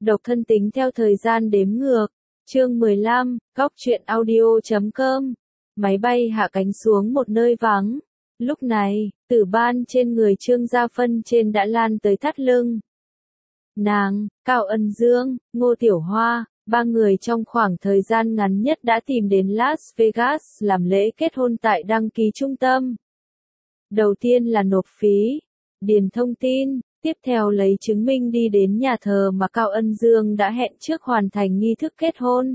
Độc thân tính theo thời gian đếm ngược. Chương 15, Góc truyện audio.com. Máy bay hạ cánh xuống một nơi vắng. Lúc này, tử ban trên người Trương Gia Phân trên đã lan tới thắt lưng. Nàng, Cao Ân Dương, Ngô Tiểu Hoa, ba người trong khoảng thời gian ngắn nhất đã tìm đến Las Vegas làm lễ kết hôn tại đăng ký trung tâm. Đầu tiên là nộp phí, điền thông tin, tiếp theo lấy chứng minh đi đến nhà thờ mà Cao Ân Dương đã hẹn trước hoàn thành nghi thức kết hôn.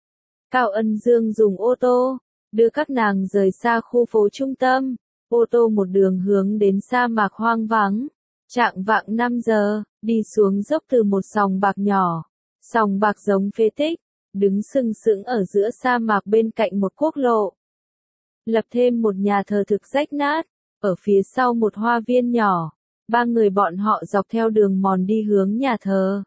Cao Ân Dương dùng ô tô, đưa các nàng rời xa khu phố trung tâm, ô tô một đường hướng đến sa mạc hoang vắng. Chạng vạng 5 giờ, đi xuống dốc từ một sòng bạc nhỏ, sòng bạc giống phế tích, đứng sừng sững ở giữa sa mạc bên cạnh một quốc lộ. Lập thêm một nhà thờ thực rách nát, ở phía sau một hoa viên nhỏ, ba người bọn họ dọc theo đường mòn đi hướng nhà thờ.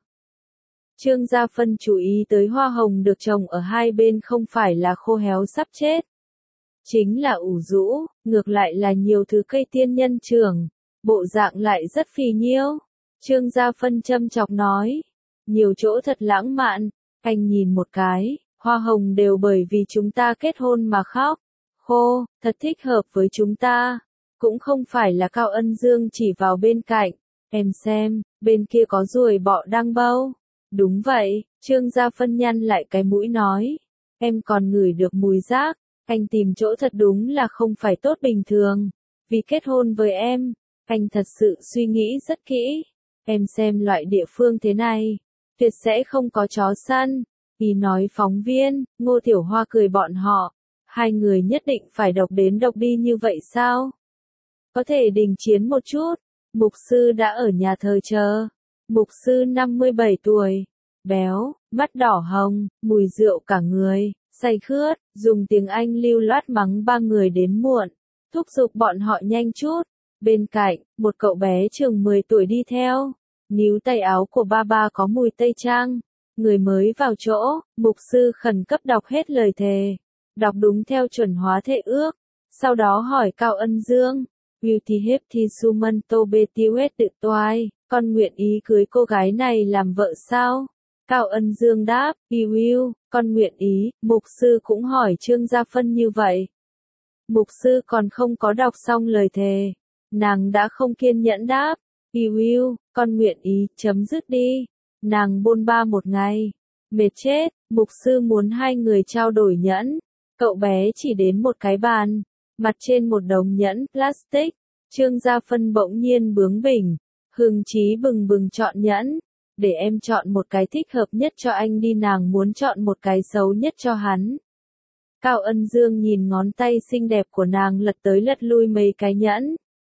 Trương Gia Phân chú ý tới hoa hồng được trồng ở hai bên không phải là khô héo sắp chết, chính là ủ rũ, ngược lại là nhiều thứ cây tiên nhân trưởng. Bộ dạng lại rất phì nhiêu. Trương Gia Phân châm chọc nói. Nhiều chỗ thật lãng mạn. Anh nhìn một cái, hoa hồng đều bởi vì chúng ta kết hôn mà khóc. Khô, thật thích hợp với chúng ta. Cũng không phải là Cao Ân Dương chỉ vào bên cạnh. Em xem, bên kia có ruồi bọ đang bâu. Đúng vậy, Trương Gia Phân nhăn lại cái mũi nói. Em còn ngửi được mùi rác. Anh tìm chỗ thật đúng là không phải tốt bình thường. Vì kết hôn với em. Anh thật sự suy nghĩ rất kỹ. Em xem loại địa phương thế này, tuyệt sẽ không có chó săn. Ý nói phóng viên, Ngô Tiểu Hoa cười bọn họ. Hai người nhất định phải độc đến độc đi như vậy sao? Có thể đình chiến một chút. Mục sư đã ở nhà thờ chờ. Mục sư 57 tuổi. Béo, mắt đỏ hồng, mùi rượu cả người, say khướt, dùng tiếng Anh lưu loát mắng ba người đến muộn. Thúc giục bọn họ nhanh chút. Bên cạnh, một cậu bé chừng 10 tuổi đi theo. Níu tay áo của ba có mùi tây trang. Người mới vào chỗ, mục sư khẩn cấp đọc hết lời thề. Đọc đúng theo chuẩn hóa thệ ước. Sau đó hỏi Cao Ân Dương. Beauty hep thi suman to betiwet tự toai. Con nguyện ý cưới cô gái này làm vợ sao? Cao Ân Dương đáp. Will, con nguyện ý. Mục sư cũng hỏi Trương Gia Phân như vậy. Mục sư còn không có đọc xong lời thề. Nàng đã không kiên nhẫn đáp. Will, con nguyện ý, chấm dứt đi. Nàng bôn ba một ngày. Mệt chết, mục sư muốn hai người trao đổi nhẫn. Cậu bé chỉ đến một cái bàn. Mặt trên một đống nhẫn plastic. Trương Gia Phân bỗng nhiên bướng bỉnh. Hưng chí bừng bừng chọn nhẫn. Để em chọn một cái thích hợp nhất cho anh đi, nàng muốn chọn một cái xấu nhất cho hắn. Cao Ân Dương nhìn ngón tay xinh đẹp của nàng lật tới lật lui mấy cái nhẫn.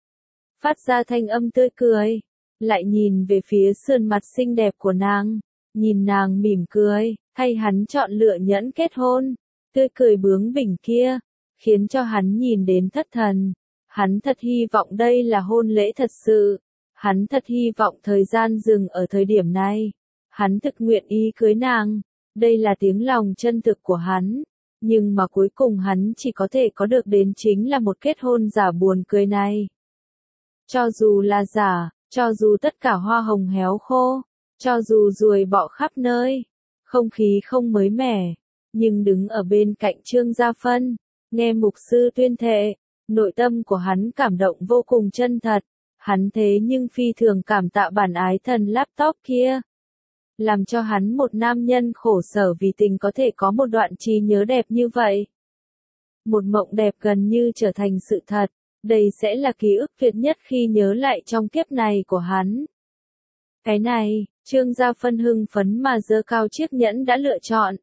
Phát ra thanh âm tươi cười, lại nhìn về phía sườn mặt xinh đẹp của nàng, nhìn nàng mỉm cười, thay hắn chọn lựa nhẫn kết hôn, tươi cười bướng bỉnh kia, khiến cho hắn nhìn đến thất thần. Hắn thật hy vọng đây là hôn lễ thật sự, hắn thật hy vọng thời gian dừng ở thời điểm này, hắn thực nguyện ý cưới nàng, đây là tiếng lòng chân thực của hắn, nhưng mà cuối cùng hắn chỉ có thể có được đến chính là một kết hôn giả buồn cười này. Cho dù là giả, cho dù tất cả hoa hồng héo khô, cho dù ruồi bọ khắp nơi, không khí không mới mẻ, nhưng đứng ở bên cạnh Trương Gia Phân, nghe mục sư tuyên thệ, nội tâm của hắn cảm động vô cùng chân thật, hắn thế nhưng phi thường cảm tạ bản ái thần laptop kia. Làm cho hắn một nam nhân khổ sở vì tình có thể có một đoạn trí nhớ đẹp như vậy. Một mộng đẹp gần như trở thành sự thật. Đây sẽ là ký ức tuyệt nhất khi nhớ lại trong kiếp này của hắn. Cái này, Trương Gia Phân hưng phấn mà giơ cao chiếc nhẫn đã lựa chọn.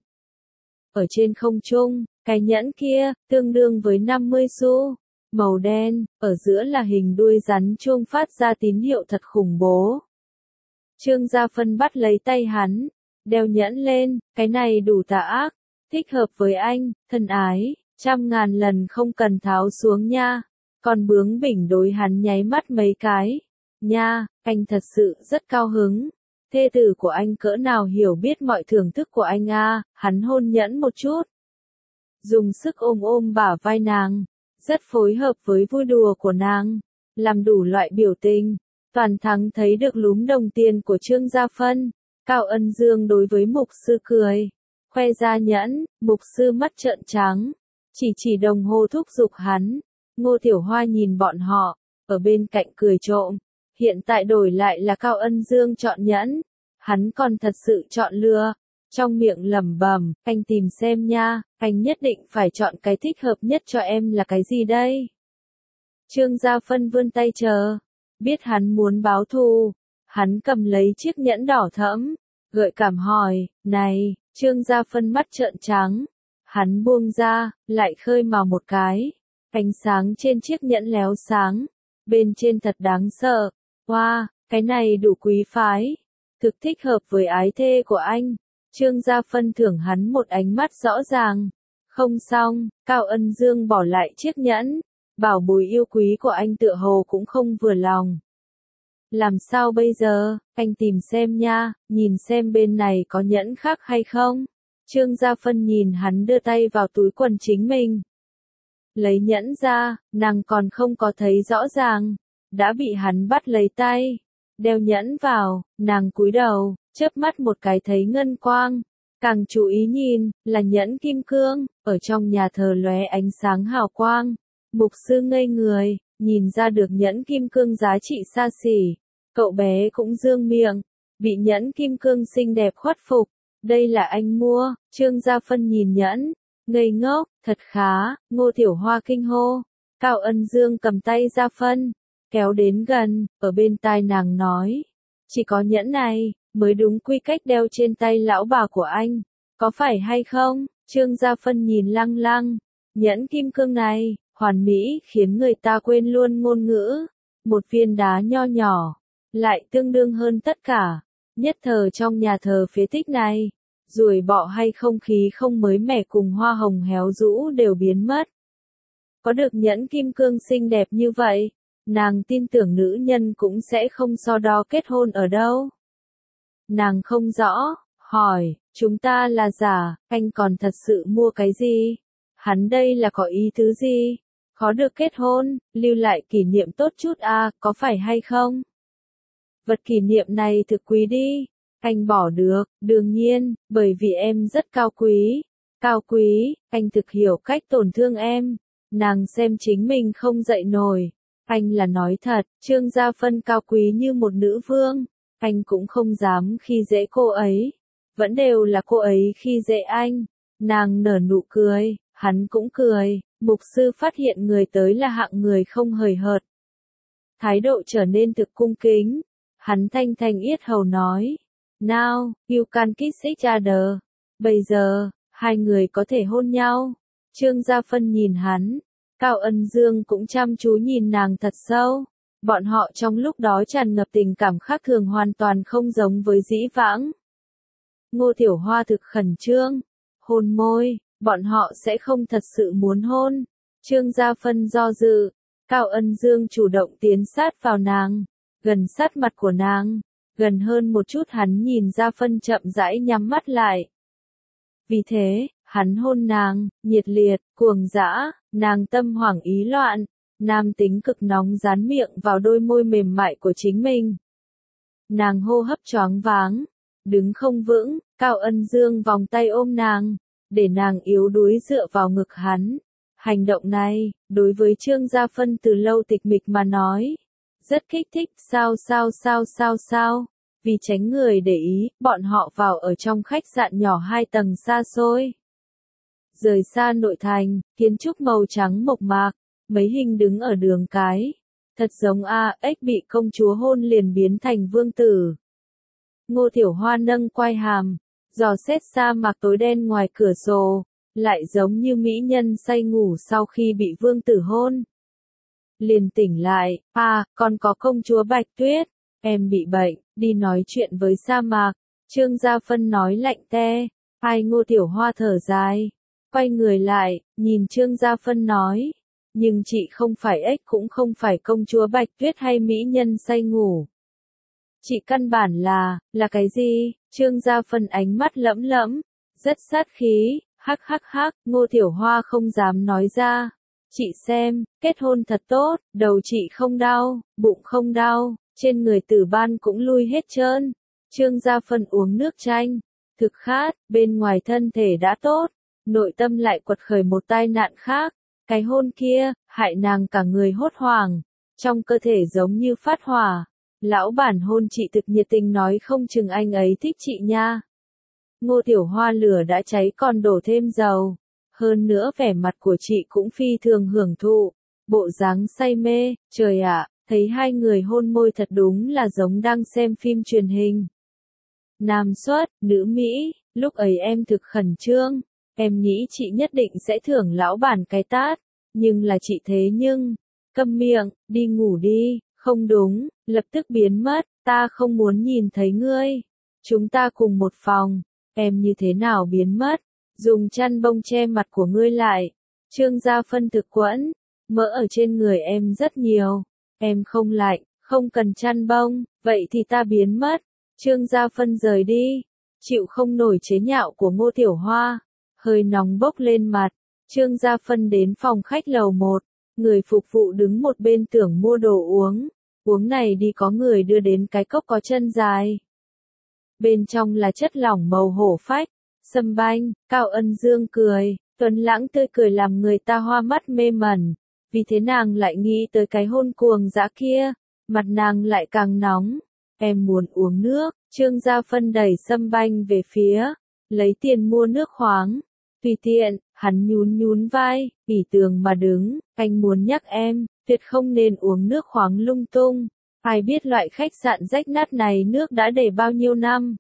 Ở trên không trung, cái nhẫn kia, tương đương với 50 xu, màu đen, ở giữa là hình đuôi rắn chuông phát ra tín hiệu thật khủng bố. Trương Gia Phân bắt lấy tay hắn, đeo nhẫn lên, cái này đủ tà ác, thích hợp với anh, thân ái, 100.000 lần không cần tháo xuống nha. Còn bướng bỉnh đối hắn nháy mắt mấy cái. Nha, anh thật sự rất cao hứng. Thê tử của anh cỡ nào hiểu biết mọi thưởng thức của anh à, hắn hôn nhẫn một chút. Dùng sức ôm bả vai nàng, rất phối hợp với vui đùa của nàng, làm đủ loại biểu tình. Toàn thắng thấy được lúm đồng tiền của Trương Gia Phân. Cao Ân Dương đối với mục sư cười, khoe ra nhẫn, mục sư mắt trợn trắng, chỉ đồng hồ thúc giục hắn. Ngô Tiểu Hoa nhìn bọn họ, ở bên cạnh cười trộm, hiện tại đổi lại là Cao Ân Dương chọn nhẫn, hắn còn thật sự chọn lừa, trong miệng lẩm bẩm, anh tìm xem nha, anh nhất định phải chọn cái thích hợp nhất cho em là cái gì đây? Trương Gia Phân vươn tay chờ, biết hắn muốn báo thù, hắn cầm lấy chiếc nhẫn đỏ thẫm, gợi cảm hỏi, này, Trương Gia Phân mắt trợn trắng, hắn buông ra, lại khơi màu một cái, ánh sáng trên chiếc nhẫn léo sáng, bên trên thật đáng sợ, wow, cái này đủ quý phái, thực thích hợp với ái thê của anh. Trương Gia Phân thưởng hắn một ánh mắt rõ ràng. Không xong, Cao Ân Dương bỏ lại chiếc nhẫn, bảo bối yêu quý của anh tựa hồ cũng không vừa lòng. Làm sao bây giờ, anh tìm xem nha, nhìn xem bên này có nhẫn khác hay không. Trương Gia Phân nhìn hắn đưa tay vào túi quần chính mình. Lấy nhẫn ra, nàng còn không có thấy rõ ràng, đã bị hắn bắt lấy tay. Đeo nhẫn vào, nàng cúi đầu, chớp mắt một cái thấy ngân quang. Càng chú ý nhìn, là nhẫn kim cương, ở trong nhà thờ lóe ánh sáng hào quang. Mục sư ngây người, nhìn ra được nhẫn kim cương giá trị xa xỉ. Cậu bé cũng dương miệng, bị nhẫn kim cương xinh đẹp khuất phục. Đây là anh mua, Trương Gia Phân nhìn nhẫn, ngây ngốc, thật khá, Ngô Tiểu Hoa kinh hô. Cao Ân Dương cầm tay Gia Phân, kéo đến gần, ở bên tai nàng nói. Chỉ có nhẫn này, mới đúng quy cách đeo trên tay lão bà của anh, có phải hay không? Trương Gia Phân nhìn lăng lăng, nhẫn kim cương này, hoàn mỹ khiến người ta quên luôn ngôn ngữ. Một viên đá nho nhỏ, lại tương đương hơn tất cả. Nhất thời trong nhà thờ phế tích này, ruồi bọ hay không khí không mới mẻ cùng hoa hồng héo rũ đều biến mất. Có được nhẫn kim cương xinh đẹp như vậy, nàng tin tưởng nữ nhân cũng sẽ không so đo kết hôn ở đâu. Nàng không rõ, hỏi, chúng ta là giả, anh còn thật sự mua cái gì? Hắn đây là có ý tứ gì? Khó được kết hôn, lưu lại kỷ niệm tốt chút à, có phải hay không? Vật kỷ niệm này thực quý đi. Anh bỏ được, đương nhiên, bởi vì em rất cao quý. Cao quý, anh thực hiểu cách tổn thương em. Nàng xem chính mình không dậy nổi. Anh là nói thật, Trương Gia Phân cao quý như một nữ vương. Anh cũng không dám khi dễ cô ấy. Vẫn đều là cô ấy khi dễ anh. Nàng nở nụ cười, hắn cũng cười. Mục sư phát hiện người tới là hạng người không hời hợt. Thái độ trở nên thực cung kính. Hắn thanh thanh yết hầu nói. Now, you can kiss each other. Bây giờ, hai người có thể hôn nhau. Trương Gia Phân nhìn hắn. Cao Ân Dương cũng chăm chú nhìn nàng thật sâu. Bọn họ trong lúc đó tràn ngập tình cảm khác thường hoàn toàn không giống với dĩ vãng. Ngô Tiểu Hoa thực khẩn trương. Hôn môi, bọn họ sẽ không thật sự muốn hôn. Trương Gia Phân do dự. Cao Ân Dương chủ động tiến sát vào nàng. Gần sát mặt của nàng. Gần hơn một chút hắn nhìn Gia Phân chậm rãi nhắm mắt lại. Vì thế, hắn hôn nàng, nhiệt liệt, cuồng dã, nàng tâm hoảng ý loạn. Nam tính cực nóng dán miệng vào đôi môi mềm mại của chính mình. Nàng hô hấp choáng váng, đứng không vững, Cao Ân Dương vòng tay ôm nàng, để nàng yếu đuối dựa vào ngực hắn. Hành động này, đối với Trương Gia Phân từ lâu tịch mịch mà nói, rất kích thích, sao. Vì tránh người để ý, bọn họ vào ở trong khách sạn nhỏ 2 tầng xa xôi. Rời xa nội thành, kiến trúc màu trắng mộc mạc. Mấy hình đứng ở đường cái. Thật giống ếch bị công chúa hôn liền biến thành vương tử. Ngô Tiểu Hoa nâng quai hàm, dò xét sa mạc tối đen ngoài cửa sổ, lại giống như mỹ nhân say ngủ sau khi bị vương tử hôn. Liền tỉnh lại, còn có công chúa Bạch Tuyết, em bị bệnh, đi nói chuyện với sa mạc. Trương Gia Phân nói lạnh te, Ngô Tiểu Hoa thở dài, quay người lại, nhìn Trương Gia Phân nói. Nhưng chị không phải ếch cũng không phải công chúa Bạch Tuyết hay mỹ nhân say ngủ. Chị căn bản là cái gì? Trương Gia Phân ánh mắt lẫm lẫm, rất sát khí, hắc, Ngô Tiểu Hoa không dám nói ra. Chị xem, kết hôn thật tốt, đầu chị không đau, bụng không đau, trên người tử ban cũng lui hết trơn. Trương Gia Phân uống nước chanh, thực khát, bên ngoài thân thể đã tốt, nội tâm lại quật khởi một tai nạn khác, cái hôn kia, hại nàng cả người hốt hoảng, trong cơ thể giống như phát hỏa. Lão bản hôn chị thực nhiệt tình nói không chừng anh ấy thích chị nha. Ngô Tiểu Hoa lửa đã cháy còn đổ thêm dầu. Hơn nữa vẻ mặt của chị cũng phi thường hưởng thụ, bộ dáng say mê, trời ạ, thấy hai người hôn môi thật đúng là giống đang xem phim truyền hình. Nam xuất, nữ Mỹ, lúc ấy em thực khẩn trương, em nghĩ chị nhất định sẽ thưởng lão bản cái tát, nhưng là chị thế nhưng, câm miệng, đi ngủ đi, không đúng, lập tức biến mất, ta không muốn nhìn thấy ngươi, chúng ta cùng một phòng, em như thế nào biến mất, dùng chăn bông che mặt của ngươi lại, Trương Gia Phân thực quẫn, mỡ ở trên người em rất nhiều, em không lạnh, không cần chăn bông, vậy thì ta biến mất. Trương Gia Phân rời đi, chịu không nổi chế nhạo của Ngô Tiểu Hoa, hơi nóng bốc lên mặt, Trương Gia Phân đến phòng khách lầu 1, người phục vụ đứng một bên tưởng mua đồ uống này đi có người đưa đến cái cốc có chân dài. Bên trong là chất lỏng màu hổ phách, sâm banh, Cao Ân Dương cười, tuấn lãng tươi cười làm người ta hoa mắt mê mẩn, vì thế nàng lại nghĩ tới cái hôn cuồng dã kia, mặt nàng lại càng nóng. Em muốn uống nước, Trương Gia Phân đẩy sâm banh về phía, lấy tiền mua nước khoáng. Tùy tiện, hắn nhún vai, ỉ tường mà đứng, anh muốn nhắc em, tuyệt không nên uống nước khoáng lung tung. Ai biết loại khách sạn rách nát này nước đã để bao nhiêu năm.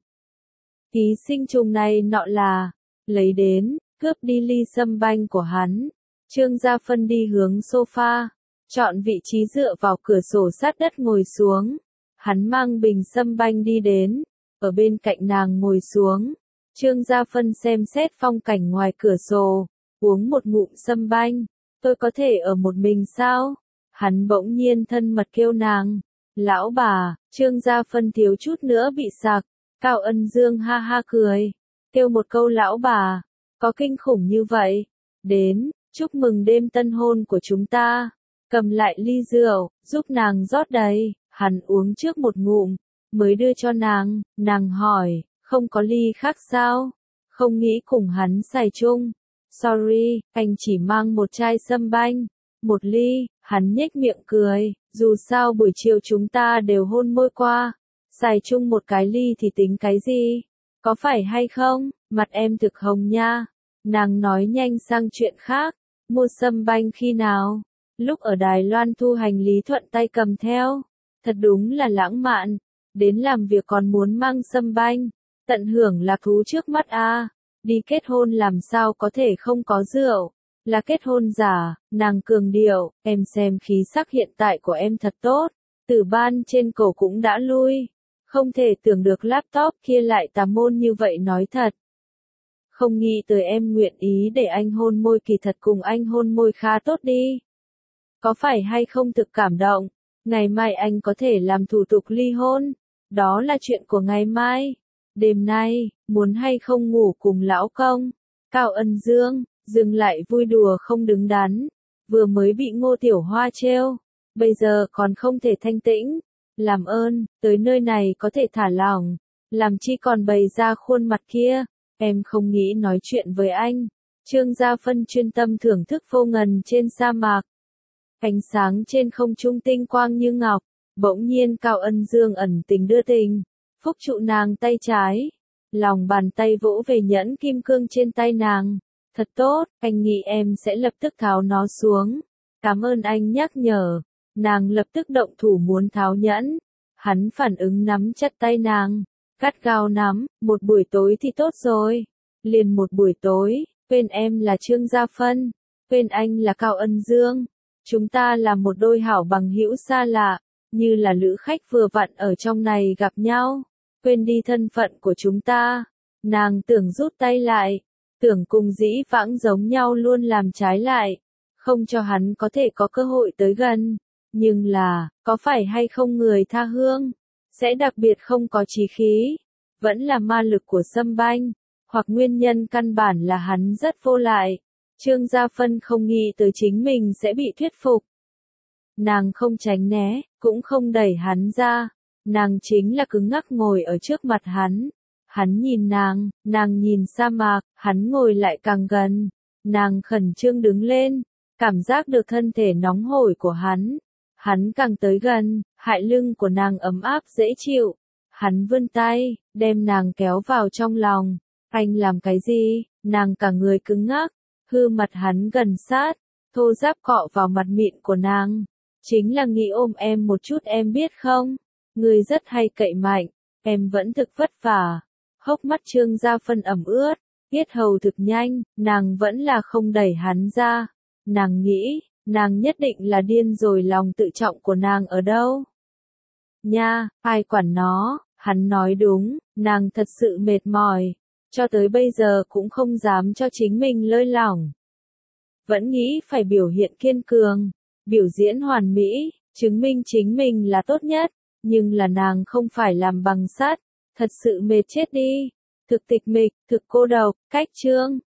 Ký sinh trùng này nọ là, lấy đến, cướp đi ly sâm banh của hắn. Trương Gia Phân đi hướng sofa, chọn vị trí dựa vào cửa sổ sát đất ngồi xuống. Hắn mang bình sâm banh đi đến, ở bên cạnh nàng ngồi xuống. Trương Gia Phân xem xét phong cảnh ngoài cửa sổ, uống một ngụm sâm banh. Tôi có thể ở một mình sao? Hắn bỗng nhiên thân mật kêu nàng. Lão bà, Trương Gia Phân thiếu chút nữa bị sặc. Cao Ân Dương ha ha cười, kêu một câu lão bà, có kinh khủng như vậy. Đến, chúc mừng đêm tân hôn của chúng ta. Cầm lại ly rượu, giúp nàng rót đầy. Hắn uống trước một ngụm, mới đưa cho nàng hỏi, không có ly khác sao? Không nghĩ cùng hắn xài chung. Sorry, anh chỉ mang một chai sâm banh, một ly, hắn nhếch miệng cười, dù sao buổi chiều chúng ta đều hôn môi qua, xài chung một cái ly thì tính cái gì? Có phải hay không? Mặt em thực hồng nha. Nàng nói nhanh sang chuyện khác, mua sâm banh khi nào? Lúc ở Đài Loan thu hành lý thuận tay cầm theo. Thật đúng là lãng mạn, đến làm việc còn muốn mang sâm banh, tận hưởng lạc thú trước mắt a. Đi kết hôn làm sao có thể không có rượu, là kết hôn giả, nàng cường điệu, em xem khí sắc hiện tại của em thật tốt, tử ban trên cổ cũng đã lui, không thể tưởng được laptop kia lại tà môn như vậy nói thật. Không nghĩ tới em nguyện ý để anh hôn môi kỳ thật cùng anh hôn môi khá tốt đi. Có phải hay không thực cảm động? Ngày mai anh có thể làm thủ tục ly hôn, đó là chuyện của ngày mai. Đêm nay, muốn hay không ngủ cùng lão công? Cao Ân Dương, dừng lại vui đùa không đứng đắn, vừa mới bị Ngô Tiểu Hoa trêu, bây giờ còn không thể thanh tĩnh. Làm ơn, tới nơi này có thể thả lỏng, làm chi còn bày ra khuôn mặt kia, em không nghĩ nói chuyện với anh. Trương Gia Phân chuyên tâm thưởng thức vô ngần trên sa mạc. Ánh sáng trên không trung tinh quang như ngọc, bỗng nhiên Cao Ân Dương ẩn tình đưa tình, phúc trụ nàng tay trái, lòng bàn tay vỗ về nhẫn kim cương trên tay nàng. Thật tốt, anh nghĩ em sẽ lập tức tháo nó xuống. Cảm ơn anh nhắc nhở. Nàng lập tức động thủ muốn tháo nhẫn. Hắn phản ứng nắm chặt tay nàng, gắt gao nắm, một buổi tối thì tốt rồi. Liền một buổi tối, quên em là Trương Gia Phân, quên anh là Cao Ân Dương. Chúng ta là một đôi hảo bằng hữu xa lạ, như là lữ khách vừa vặn ở trong này gặp nhau. Quên đi thân phận của chúng ta. Nàng tưởng rút tay lại, tưởng cùng dĩ vãng giống nhau luôn làm trái lại, không cho hắn có thể có cơ hội tới gần. Nhưng là, có phải hay không người tha hương, sẽ đặc biệt không có chí khí, vẫn là ma lực của sâm banh, hoặc nguyên nhân căn bản là hắn rất vô lại. Trương Gia Phân không nghĩ tới chính mình sẽ bị thuyết phục. Nàng không tránh né, cũng không đẩy hắn ra, Nàng chính là cứng ngắc ngồi ở trước mặt hắn. Hắn nhìn nàng nhìn sa mạc, hắn ngồi lại càng gần. Nàng khẩn trương đứng lên, cảm giác được thân thể nóng hổi của hắn. Hắn càng tới gần, hại lưng của nàng ấm áp dễ chịu. Hắn vươn tay, đem nàng kéo vào trong lòng. Anh làm cái gì? Nàng cả người cứng ngắc, hư mặt hắn gần sát, thô ráp cọ vào mặt mịn của nàng. Chính là nghĩ ôm em một chút em biết không? Người rất hay cậy mạnh, em vẫn thực vất vả. Hốc mắt Trương Gia Phân ẩm ướt, yết hầu thực nhanh, nàng vẫn là không đẩy hắn ra. Nàng nghĩ, nàng nhất định là điên rồi, lòng tự trọng của nàng ở đâu? Nha, ai quản nó, hắn nói đúng, nàng thật sự mệt mỏi, cho tới bây giờ cũng không dám cho chính mình lơi lỏng. Vẫn nghĩ phải biểu hiện kiên cường, biểu diễn hoàn mỹ, chứng minh chính mình là tốt nhất, nhưng là nàng không phải làm bằng sắt, thật sự mệt chết đi, thực tịch mịch, thực cô độc, cách Trương